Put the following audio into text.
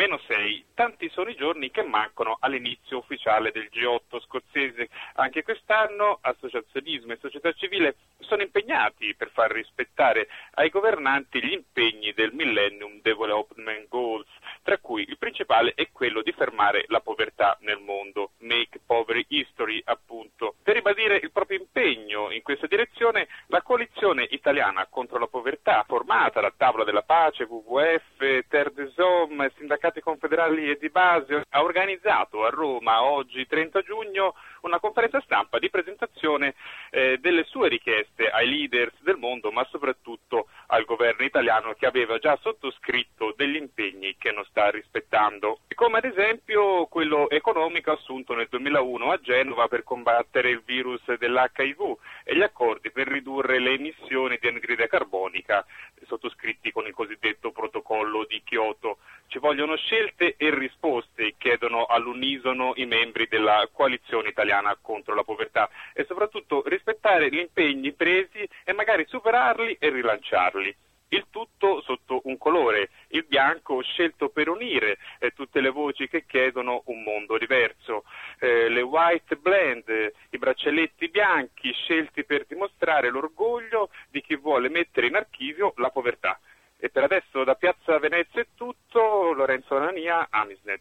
-6, tanti sono i giorni che mancano all'inizio ufficiale del G8 scozzese. Anche quest'anno associazionismo e società civile sono impegnati per far rispettare ai governanti gli impegni del Millennium Development Goals, tra cui il principale è quello di fermare la povertà nel mondo, Make Poverty History appunto. Per ribadire il proprio impegno in questa direzione, la coalizione italiana contro la povertà, formata da Tavola della Pace, WWF, Terre des Hommes, sindacati confederali e di base, ha organizzato a Roma oggi 30 giugno una conferenza stampa di presentazione delle sue richieste ai leaders del mondo, ma soprattutto al governo italiano, che aveva già sottoscritto degli impegni che non sta rispettando, come ad esempio quello economico assunto nel 2001 a Genova per combattere il virus dell'HIV e gli accordi per ridurre le emissioni di anidride carbonica sottoscritti con il cosiddetto protocollo di Kyoto. Ci vogliono scelte e risposte, chiedono all'unisono i membri della coalizione italiana contro la povertà, e soprattutto rispettare gli impegni presi e magari superarli e rilanciarli. Il tutto sotto un colore, il bianco, scelto per unire tutte le voci che chiedono un mondo diverso. Le white blend, i braccialetti bianchi scelti per dimostrare l'orgoglio di chi vuole mettere in archivio la povertà. E per adesso da Piazza Venezia è tutto. Lorenzo Anania, Amisnet.